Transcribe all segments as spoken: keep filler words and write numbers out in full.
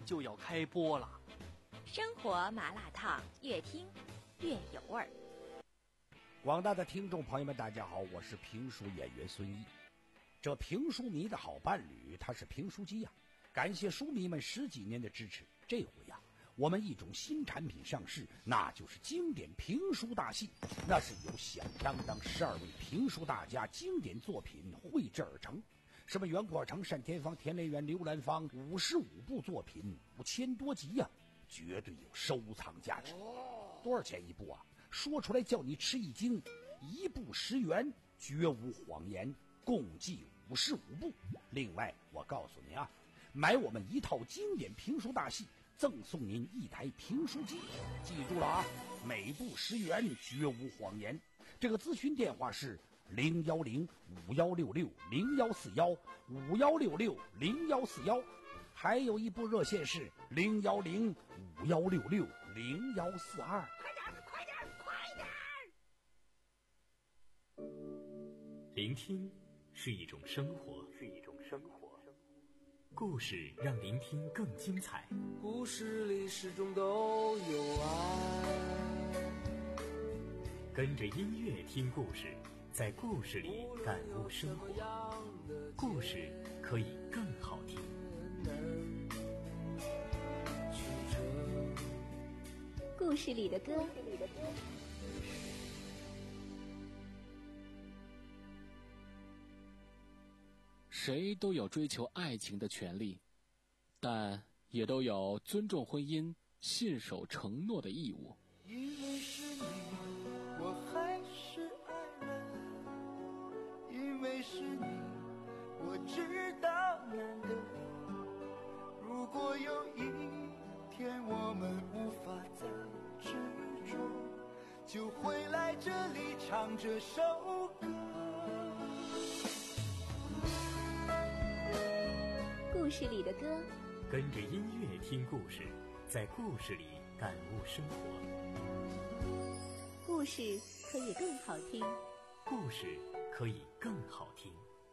就要开播了。 生活麻辣烫，越听越有味儿。 广大的听众朋友们，大家好，我是评书演员孙一。这评书迷的好伴侣，他是评书机呀、啊！感谢书迷们十几年的支持。这回呀、啊，我们一种新产品上市，那就是经典评书大戏。那是由响当当十二位评书大家经典作品绘制而成。什么袁阔成、单田芳、田连元、刘兰芳，五十五部作品，五千多集呀、啊，绝对有收藏价值。多少钱一部啊？说出来叫你吃一惊，一部十元，绝无谎言，共计五十五部。另外，我告诉您啊，买我们一套经典评书大戏，赠送您一台评书机。记住了啊，每部十元，绝无谎言。这个咨询电话是零幺零五幺六六零幺四幺五幺六六零幺四幺，还有一部热线是零幺零五幺六六零幺四二。快点，快点，快点！ 聆听是一种生活，是一种生活。故事让聆听更精彩。 故事里始终都有爱。 跟着音乐听故事，在故事里感悟生活。故事可以更好听。 故事里的歌。 谁都有追求爱情的权利，但也都有尊重婚姻、信守承诺的义务。 因为是你，我还是爱人；因为是你，我知道难得。如果有一天我们无法再执着，就会来这里唱这首歌。 故事里的歌， 跟着音乐听故事，在故事里感悟生活。 故事可以更好听， 故事可以更好听。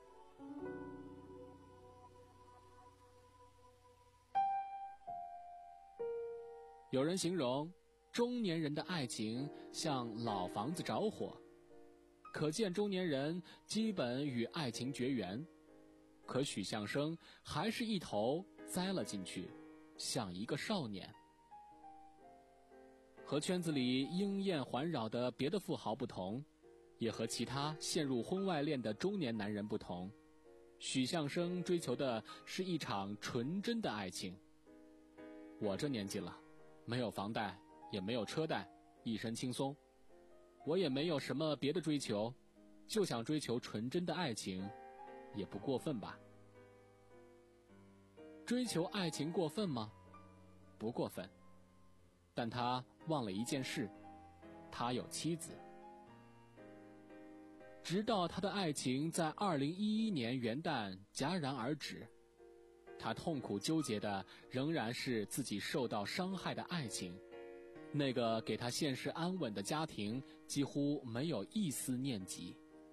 有人形容中年人的爱情像老房子着火，可见中年人基本与爱情绝缘。可许相生还是一头栽了进去，像一个少年。和圈子里鹰艳环绕的别的富豪不同，也和其他陷入婚外恋的中年男人不同，许相生追求的是一场纯真的爱情。我这年纪了，没有房贷，也没有车贷，一身轻松。我也没有什么别的追求，就想追求纯真的爱情，也不过分吧。追求爱情过分吗？不过分。但他忘了一件事，他有妻子。直到他的爱情在二零一一年元旦戛然而止，他痛苦纠结的仍然是自己受到伤害的爱情。那个给他现实安稳的家庭几乎没有一丝念及。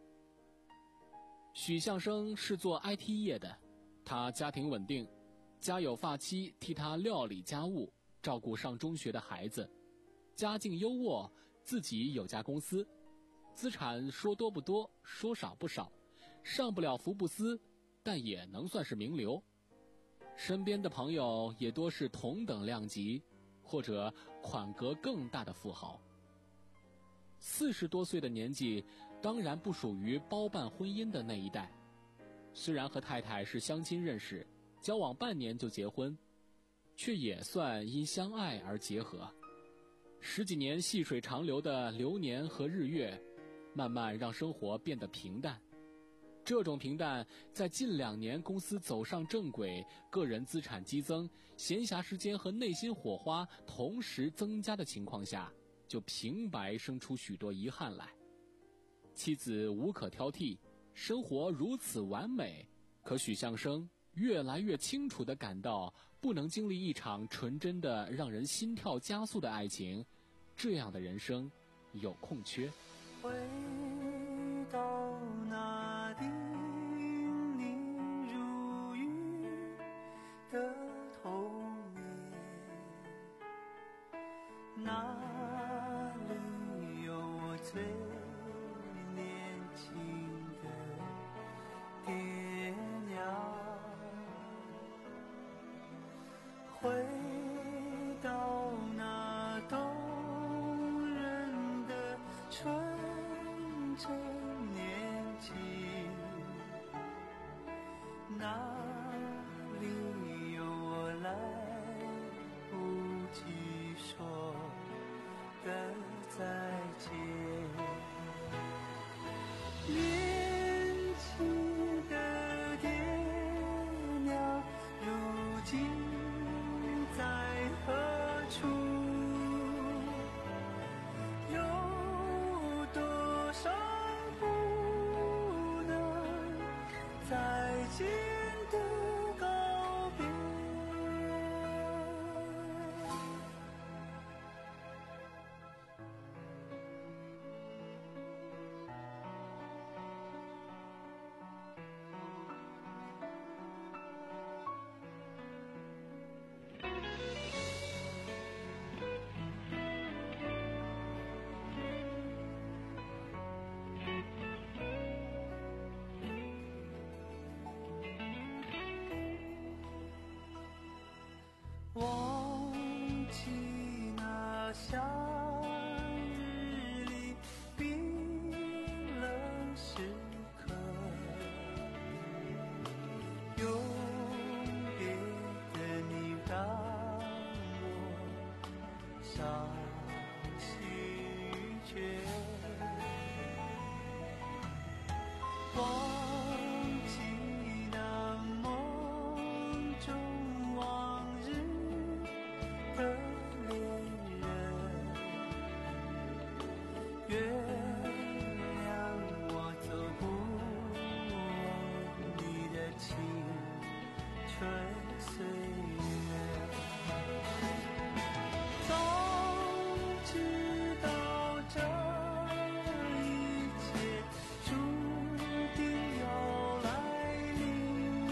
许相生是做 I T 业的，他家庭稳定，家有发妻替他料理家务，照顾上中学的孩子，家境优渥，自己有家公司，资产说多不多，说少不少，上不了福布斯，但也能算是名流。身边的朋友也多是同等量级或者款格更大的富豪。四十多岁的年纪，当然不属于包办婚姻的那一代。虽然和太太是相亲认识，交往半年就结婚，却也算因相爱而结合。十几年细水长流的流年和日月，慢慢让生活变得平淡。这种平淡在近两年公司走上正轨，个人资产激增，闲暇时间和内心火花同时增加的情况下，就平白生出许多遗憾来。妻子无可挑剔，生活如此完美，可许相生越来越清楚地感到，不能经历一场纯真的让人心跳加速的爱情，这样的人生有空缺。 回到那叮咛如雨的童年， 哪里有我最年轻的爹娘？回到那动人的纯真年纪，哪里有我来不及说的再见？年轻的爹娘，如今在何处？有多少不能再见的告别？忘记那夏日里冰冷时刻，永别的你让我伤心欲绝。忘记那梦中往日的恋人，原谅我走不完你的青春岁月。早知道这一切注定要来临，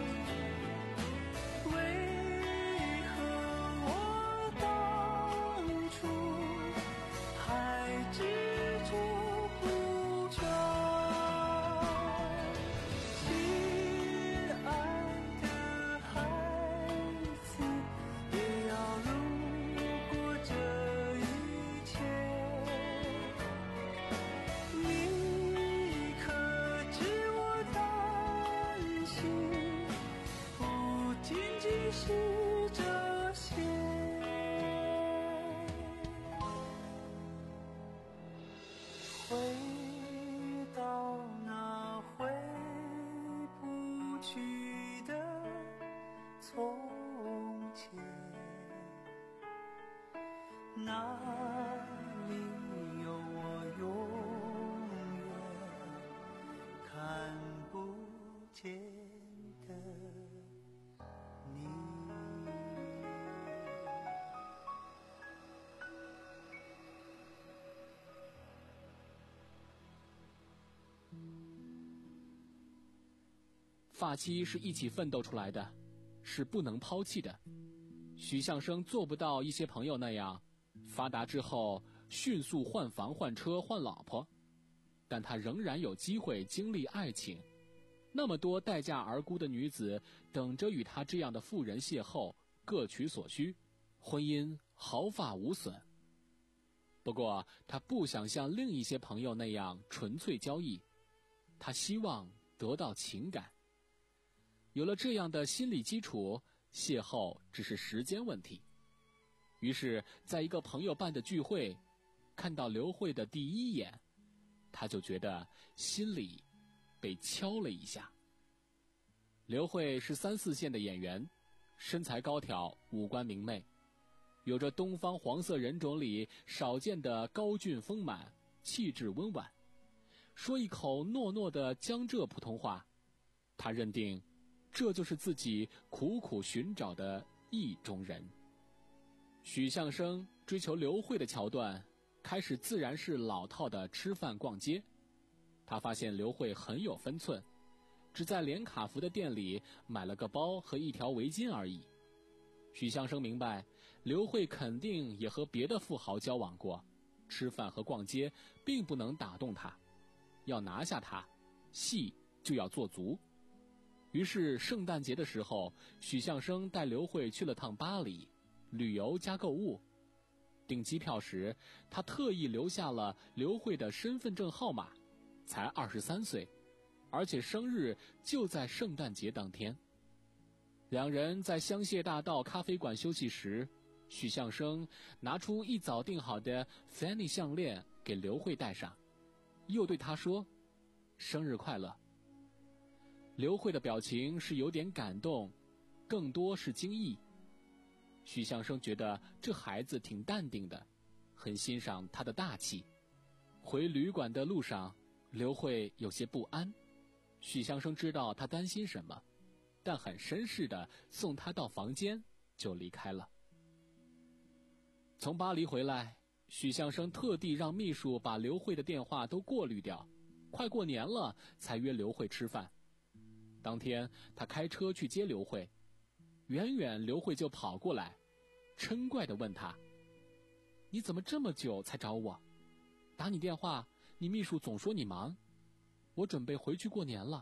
为何我当初还执着不全？亲爱的孩子，也要路过这一切。你可知我担心不仅仅是这些？回到那回不去的从前，哪里有我永远看不见的你？ 发妻是一起奋斗出来的，是不能抛弃的。许相生做不到一些朋友那样，发达之后迅速换房换车换老婆，但他仍然有机会经历爱情。那么多待嫁而孤的女子等着与他这样的妇人邂逅，各取所需，婚姻毫发无损。不过他不想像另一些朋友那样纯粹交易，他希望得到情感。有了这样的心理基础，邂逅只是时间问题。于是在一个朋友办的聚会，看到刘慧的第一眼，他就觉得心里被敲了一下。刘慧是三四线的演员，身材高挑，五官明媚，有着东方黄色人种里少见的高峻丰满，气质温婉，说一口糯糯的江浙普通话。他认定这就是自己苦苦寻找的意中人。许相生追求刘慧的桥段开始自然是老套的吃饭逛街。他发现刘慧很有分寸，只在连卡福的店里买了个包和一条围巾而已。 许相生明白，刘慧肯定也和别的富豪交往过，吃饭和逛街并不能打动他，要拿下他，戏就要做足。于是圣诞节的时候，许相生带刘慧去了趟巴黎，旅游加购物。订机票时，他特意留下了刘慧的身份证号码，才二十三岁，而且生日就在圣诞节当天。两人在香榭大道咖啡馆休息时，许相生拿出一早订好的 Fanny 项链给刘慧戴上，又对她说：“生日快乐。”刘慧的表情是有点感动，更多是惊异。许相生觉得这孩子挺淡定的，很欣赏他的大气。回旅馆的路上，刘慧有些不安，许相生知道他担心什么，但很绅士地送他到房间就离开了。从巴黎回来，许相生特地让秘书把刘慧的电话都过滤掉，快过年了才约刘慧吃饭。当天他开车去接刘慧，远远刘慧就跑过来，嗔怪地问他：“你怎么这么久才找我？打你电话，你秘书总说你忙，我准备回去过年了。”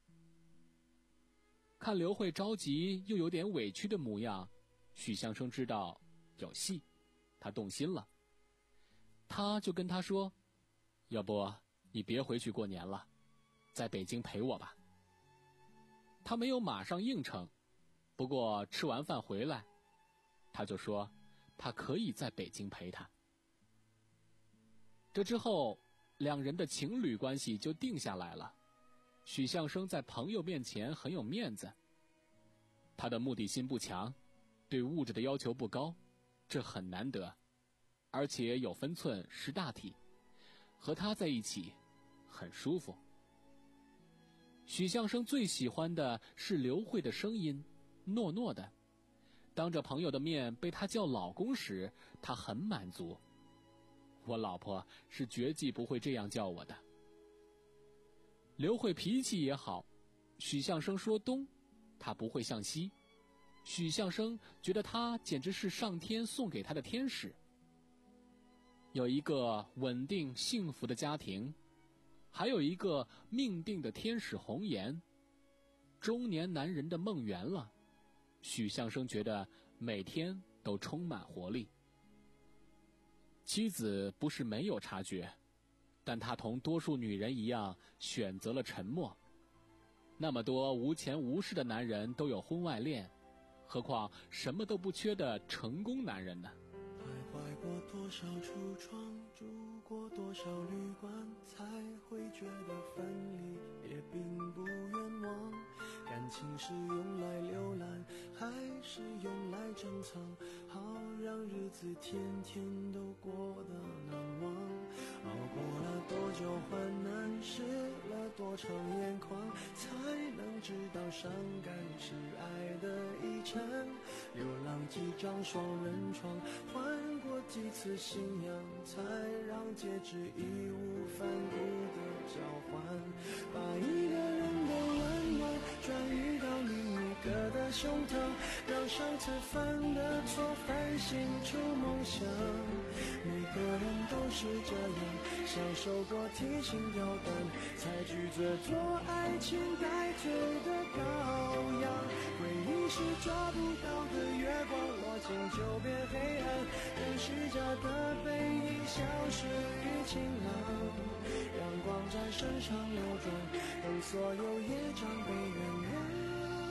看刘慧着急又有点委屈的模样，许相生知道有戏，他动心了。他就跟他说：“要不你别回去过年了，在北京陪我吧。”他没有马上应承，不过吃完饭回来，他就说他可以在北京陪他。这之后，两人的情侣关系就定下来了。许相生在朋友面前很有面子，他的目的心不强，对物质的要求不高，这很难得，而且有分寸，识大体，和他在一起很舒服。许相生最喜欢的是刘慧的声音，糯糯的，当着朋友的面被他叫老公时，他很满足。我老婆是绝技不会这样叫我的。刘慧脾气也好，许相生说东，他不会向西。许相生觉得他简直是上天送给他的天使。有一个稳定幸福的家庭，还有一个命定的天使红颜，中年男人的梦圆了。许相生觉得每天都充满活力。妻子不是没有察觉，但她同多数女人一样选择了沉默。那么多无钱无势的男人都有婚外恋，何况什么都不缺的成功男人呢？ 徘徊过多少橱窗，住过多少旅馆，才会觉得分离也并不冤枉。感情是用来浏览，还是用来珍藏？好让日子天天都过得难忘。熬过了多久患难，湿了多长眼眶，才能知道伤感是爱的遗产。流浪几张双人床，换过几次信仰，才让戒指义无反顾的交换。把一个人的温暖转移到另一个的胸膛，让上次犯的错反省出梦想。每个人都是这样，享受过提心吊胆，才拒绝做爱情带罪的羔羊。回忆是抓不到的月光，落尽就变黑暗，任虚假的背影消失于晴朗。阳光在身上流转，等所有业障被原谅。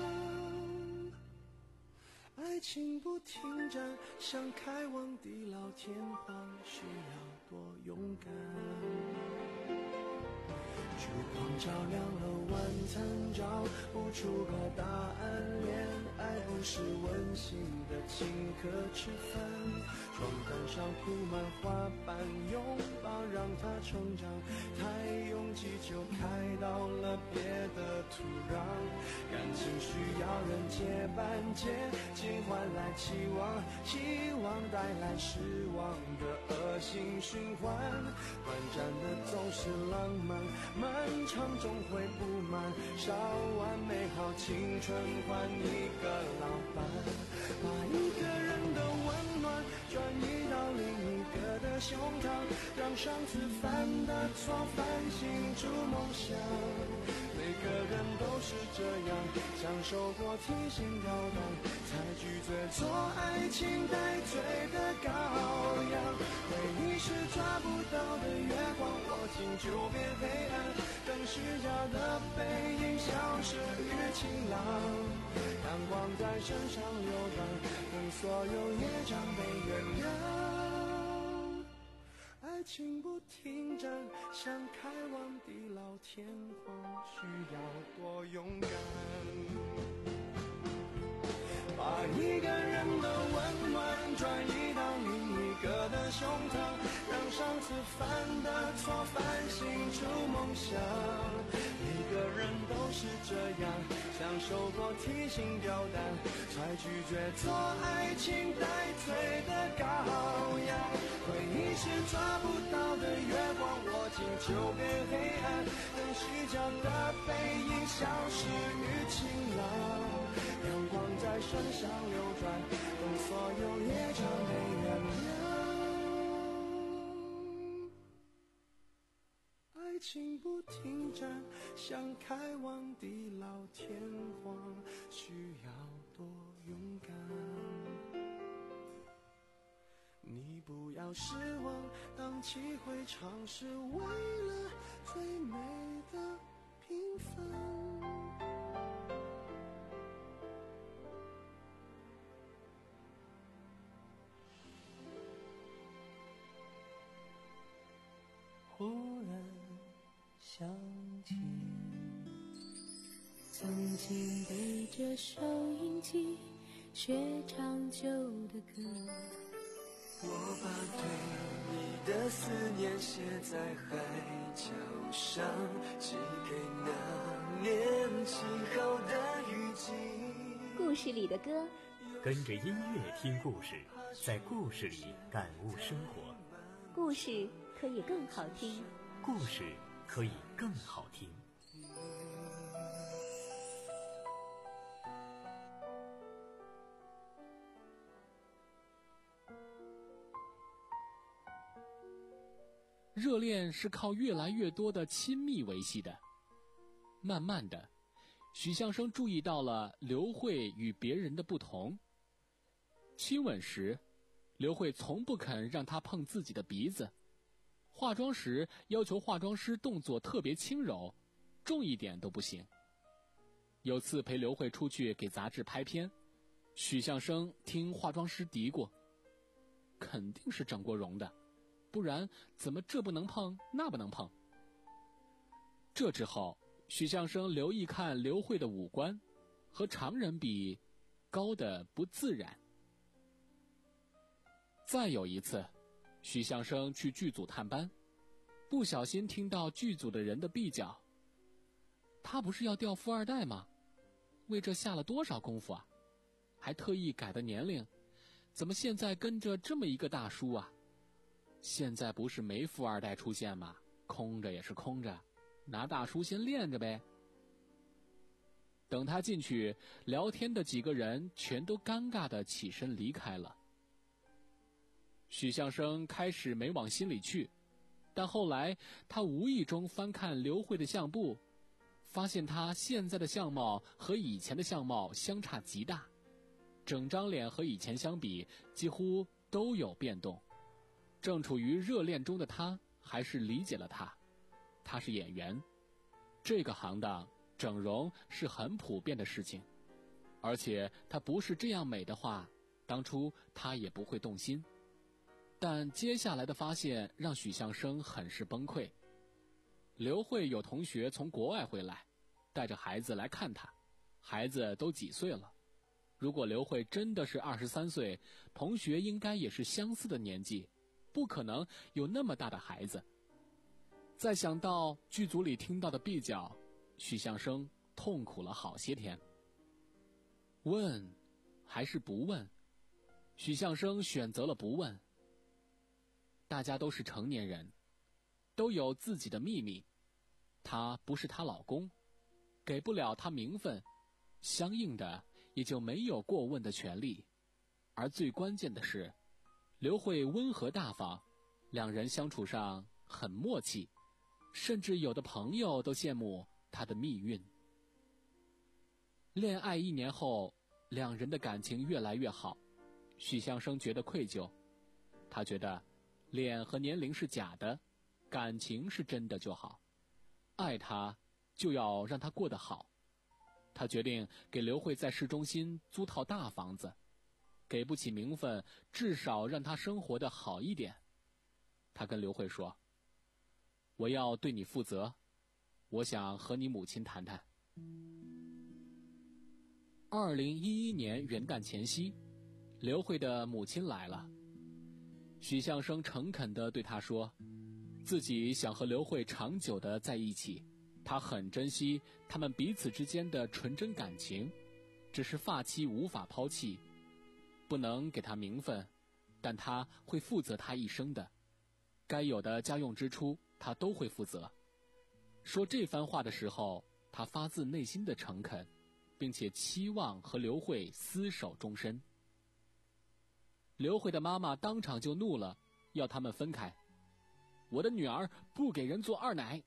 爱情不停站，想开往地老天荒，需要多勇敢。烛光照亮了晚餐，找不出个答案。恋爱不是温馨的请客吃饭，床单上铺满花瓣，拥抱让它成长。太拥挤就开到了别的土壤。感情需要人接班，接近换来期望， 希望带来失望的恶性循环。短暂的总是浪漫，漫长终会不满，烧完美好青春换一个老伴，把一个人的温暖转移到另一个的胸膛，让上次犯的错反省出梦想。每个人都是这样，享受过提心吊胆，才拒绝做爱情带罪的羔羊。回忆是抓不到的月光，握紧就变黑暗，等虚假的背影消失于晴朗。阳光在身上流转，等所有业障被原谅。爱情不停站，想开往地老天荒，需要多勇敢。把一个人的温暖转移到另一个的胸膛，让上次犯的错反省出梦想。每个人都是这样，享受过提心吊胆，才拒绝做爱情带罪的羔羊。回忆是抓不到的月光，握紧就变黑暗，等虚假的背影消失于晴朗。阳光在身上流转，等所有业障被原谅。爱情不停站，想开往地老天荒，需要多勇敢。你不要失望，荡气回肠是为了最美的平凡。忽然想起， 曾经背着收音机学唱旧的歌， 我把对你的思念写在海角上，寄给那年起好的雨季。 故事里的歌， 跟着音乐听故事，在故事里感悟生活。 故事可以更好听， 故事可以更好听。 热恋是靠越来越多的亲密维系的。慢慢的，许相生注意到了刘慧与别人的不同。亲吻时，刘慧从不肯让他碰自己的鼻子；化妆时要求化妆师动作特别轻柔，重一点都不行。有次陪刘慧出去给杂志拍片，许相生听化妆师嘀咕，肯定是整过容的，不然怎么这不能碰那不能碰。这之后，许相生留意看刘慧的五官，和常人比高得不自然。再有一次，许相生去剧组探班，不小心听到剧组的人的壁角。他不是要钓富二代吗？为这下了多少功夫啊，还特意改的年龄，怎么现在跟着这么一个大叔啊？现在不是没富二代出现吗？空着也是空着，拿大叔先练着呗。等他进去，聊天的几个人全都尴尬地起身离开了。许相生开始没往心里去，但后来他无意中翻看刘慧的相簿，发现她现在的相貌和以前的相貌相差极大，整张脸和以前相比几乎都有变动。正处于热恋中的他还是理解了她，她是演员，这个行当整容是很普遍的事情，而且她不是这样美的话，当初他也不会动心。但接下来的发现让许相生很是崩溃。刘慧有同学从国外回来，带着孩子来看她，孩子都几岁了。如果刘慧真的是二十三岁，同学应该也是相似的年纪，不可能有那么大的孩子。再想到剧组里听到的跛脚，许相生痛苦了好些天。问还是不问？ 许相生选择了不问。大家都是成年人，都有自己的秘密，她不是她老公，给不了她名分，相应的也就没有过问的权利。而最关键的是，刘慧温和大方，两人相处上很默契，甚至有的朋友都羡慕她的蜜运。恋爱一年后，两人的感情越来越好。许相生觉得愧疚，他觉得脸和年龄是假的，感情是真的就好，爱他就要让他过得好。他决定给刘慧在市中心租套大房子，给不起名分，至少让他生活得好一点。他跟刘慧说，我要对你负责，我想和你母亲谈谈。二零一一年元旦前夕，刘慧的母亲来了。许相生诚恳地对她说，自己想和刘慧长久地在一起，他很珍惜他们彼此之间的纯真感情，只是发妻无法抛弃，不能给他名分，但他会负责他一生的，该有的家用支出他都会负责。说这番话的时候，他发自内心的诚恳，并且期望和刘慧厮守终身。刘慧的妈妈当场就怒了，要他们分开。我的女儿不给人做二奶。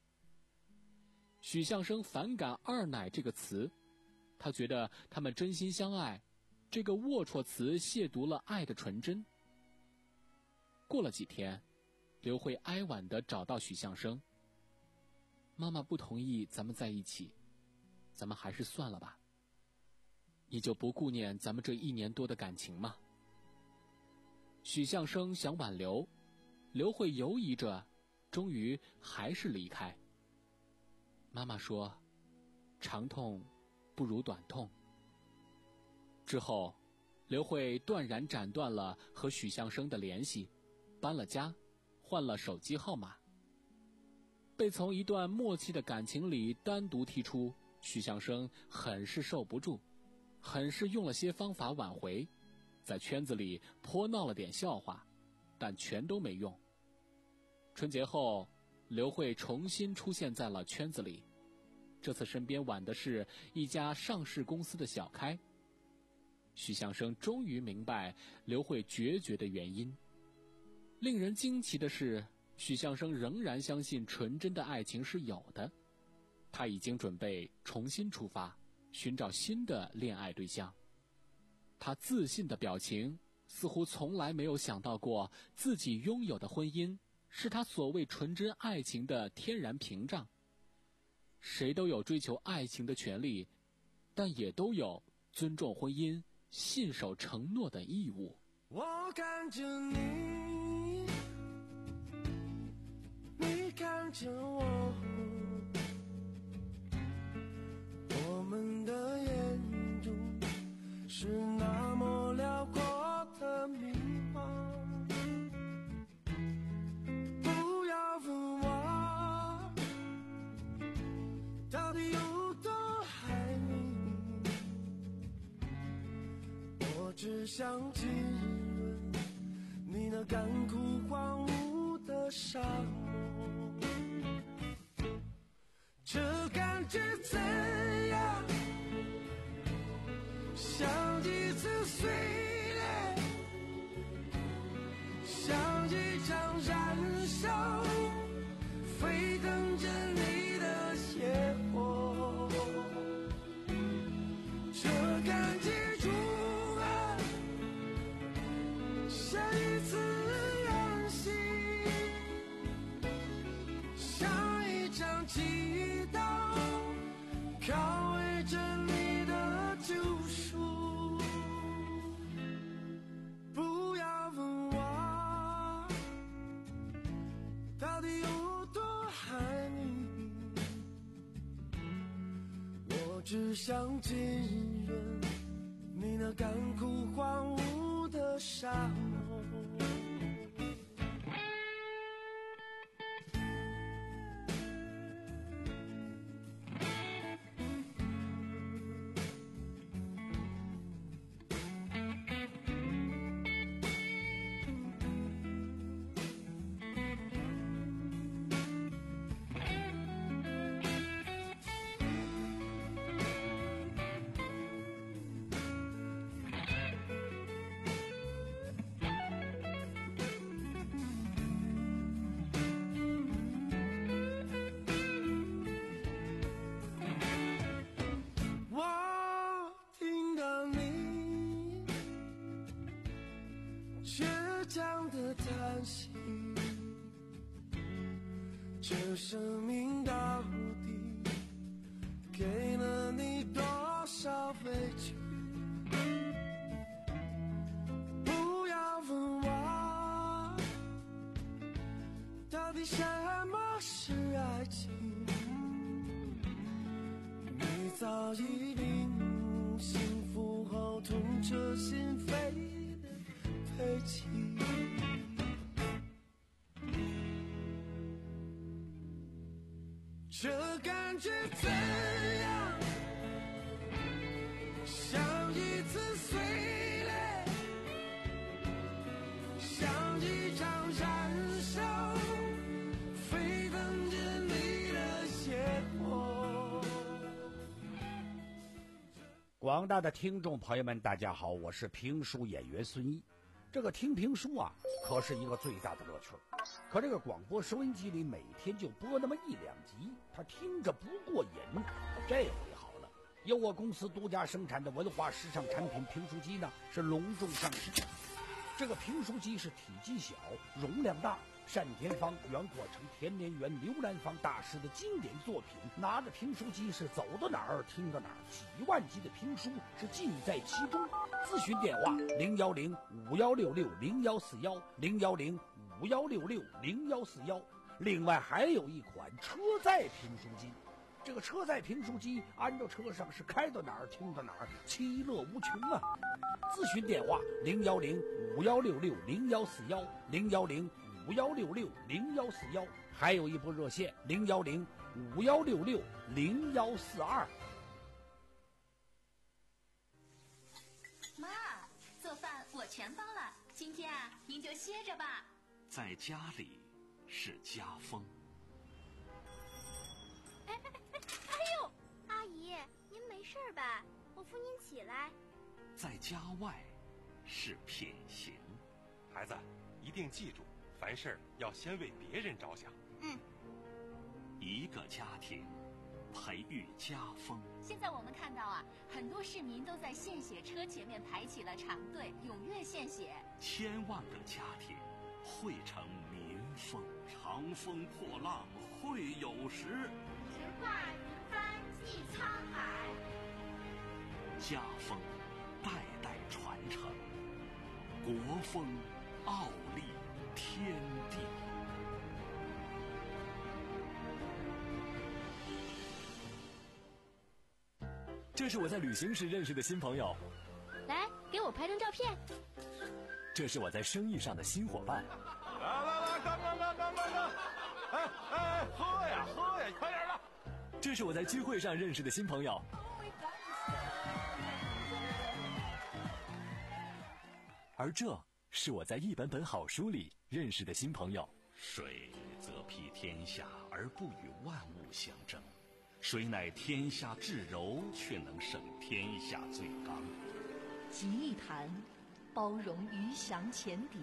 许相生反感二奶这个词，他觉得他们真心相爱，这个龌龊词亵渎了爱的纯真。过了几天，刘慧哀婉地找到许相生，妈妈不同意咱们在一起，咱们还是算了吧。你就不顾念咱们这一年多的感情吗？许相生想挽留，刘慧犹疑着，终于还是离开。妈妈说，长痛不如短痛。之后，刘慧断然斩断了和许相生的联系，搬了家，换了手机号码。被从一段默契的感情里单独剔出，许相生很是受不住，很是用了些方法挽回，在圈子里颇闹了点笑话，但全都没用。春节后，刘慧重新出现在了圈子里，这次身边挽的是一家上市公司的小开。许相生终于明白刘慧决绝的原因。令人惊奇的是，许相生仍然相信纯真的爱情是有的，他已经准备重新出发，寻找新的恋爱对象。他自信的表情似乎从来没有想到过，自己拥有的婚姻是他所谓纯真爱情的天然屏障。谁都有追求爱情的权利，但也都有尊重婚姻、信守承诺的义务。 我看着你，你看着我，我们的眼中是那么辽阔的迷茫。不要问我到底有多爱你，我只想浸润你那干枯荒芜的沙漠。这感觉怎样？像一次碎裂，像一场燃烧，沸腾着你的野火。这感觉中啊，像一次远行，像一场祈祷，靠围着你的救赎。不要问我到底有多爱你，我只想浸润你那干枯荒芜的沙漠。 倔强的叹息，这生命到底给了你多少委屈？不要问我到底什么是爱情，你早已领幸福后痛彻心扉的悲情。这感觉怎样？像一次碎裂，像一场燃烧，沸腾着你的血火。 广大的听众朋友们，大家好，我是评书演员孙一。这个听评书啊，可是一个最大的乐趣。可这个广播收音机里每天就播那么一两集，他听着不过瘾。这回好了，由我公司独家生产的文化时尚产品评书机呢，是隆重上市。这个评书机是体积小，容量大，单田芳、袁阔成、田连元、刘兰芳大师的经典作品，拿着评书机是走到哪儿听到哪儿，几万集的评书是尽在其中。咨询电话零幺零五幺六六零幺四幺零幺零五幺六六零幺四幺。另外还有一款车载评书机，这个车载评书机安到车上是开到哪儿听到哪儿，其乐无穷啊！咨询电话零幺零五幺六六零幺四幺零幺零五幺六六零幺四幺，还有一部热线零幺零五幺六六零幺四二。 妈，做饭我全包了，今天啊，您就歇着吧。 在家里是家风。 哎哎哎哎呦，阿姨，您没事吧？我扶您起来。 在家外是品行。 孩子，一定记住，凡事要先为别人着想。 嗯。 一个家庭培育家风。 现在我们看到啊，很多市民都在献血车前面排起了长队，踊跃献血。 千万个家庭汇成民风。长风破浪会有时， 直挂云帆济沧海。 家风代代传承，国风傲立天地。 这是我在旅行时认识的新朋友， 来，给我拍张照片。 这是我在生意上的新伙伴。 来来来，干干干干干干！哎哎，喝呀喝呀，快点的！ 这是我在聚会上认识的新朋友。而这是我在一本本好书里认识的新朋友。 水则披天下而不与万物相争，水乃天下至柔，却能胜天下最刚。 吉利谈，包容鱼翔浅底；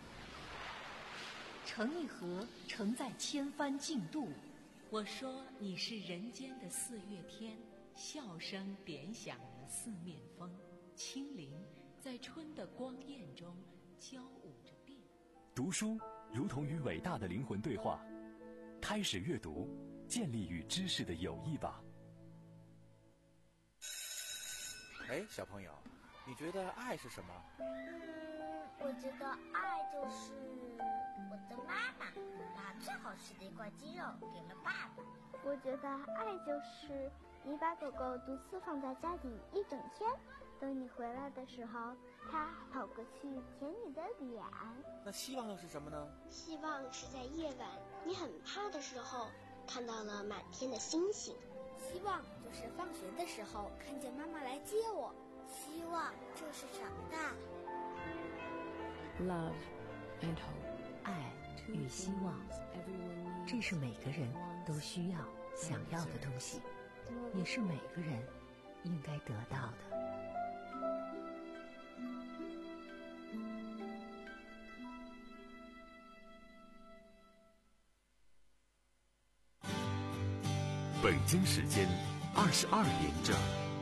成一河，承载千帆竞渡。我说你是人间的四月天，笑声点响了四面风，轻灵在春的光艳中交舞着变。 读书如同与伟大的灵魂对话，开始阅读，建立与知识的友谊吧。 哎，小朋友，你觉得爱是什么？ 嗯，我觉得爱就是我的妈妈把最好吃的一块鸡肉给了爸爸。 我觉得爱就是你把狗狗独自放在家里一整天，等你回来的时候，它跑过去舔你的脸。 那希望又是什么呢？ 希望是在夜晚你很怕的时候，看到了满天的星星。 希望就是放学的时候看见妈妈来接我。 希望就是长大。 Love and hope， 爱与希望，这是每个人都需要、想要的东西，也是每个人应该得到的。 北京时间二十二点整。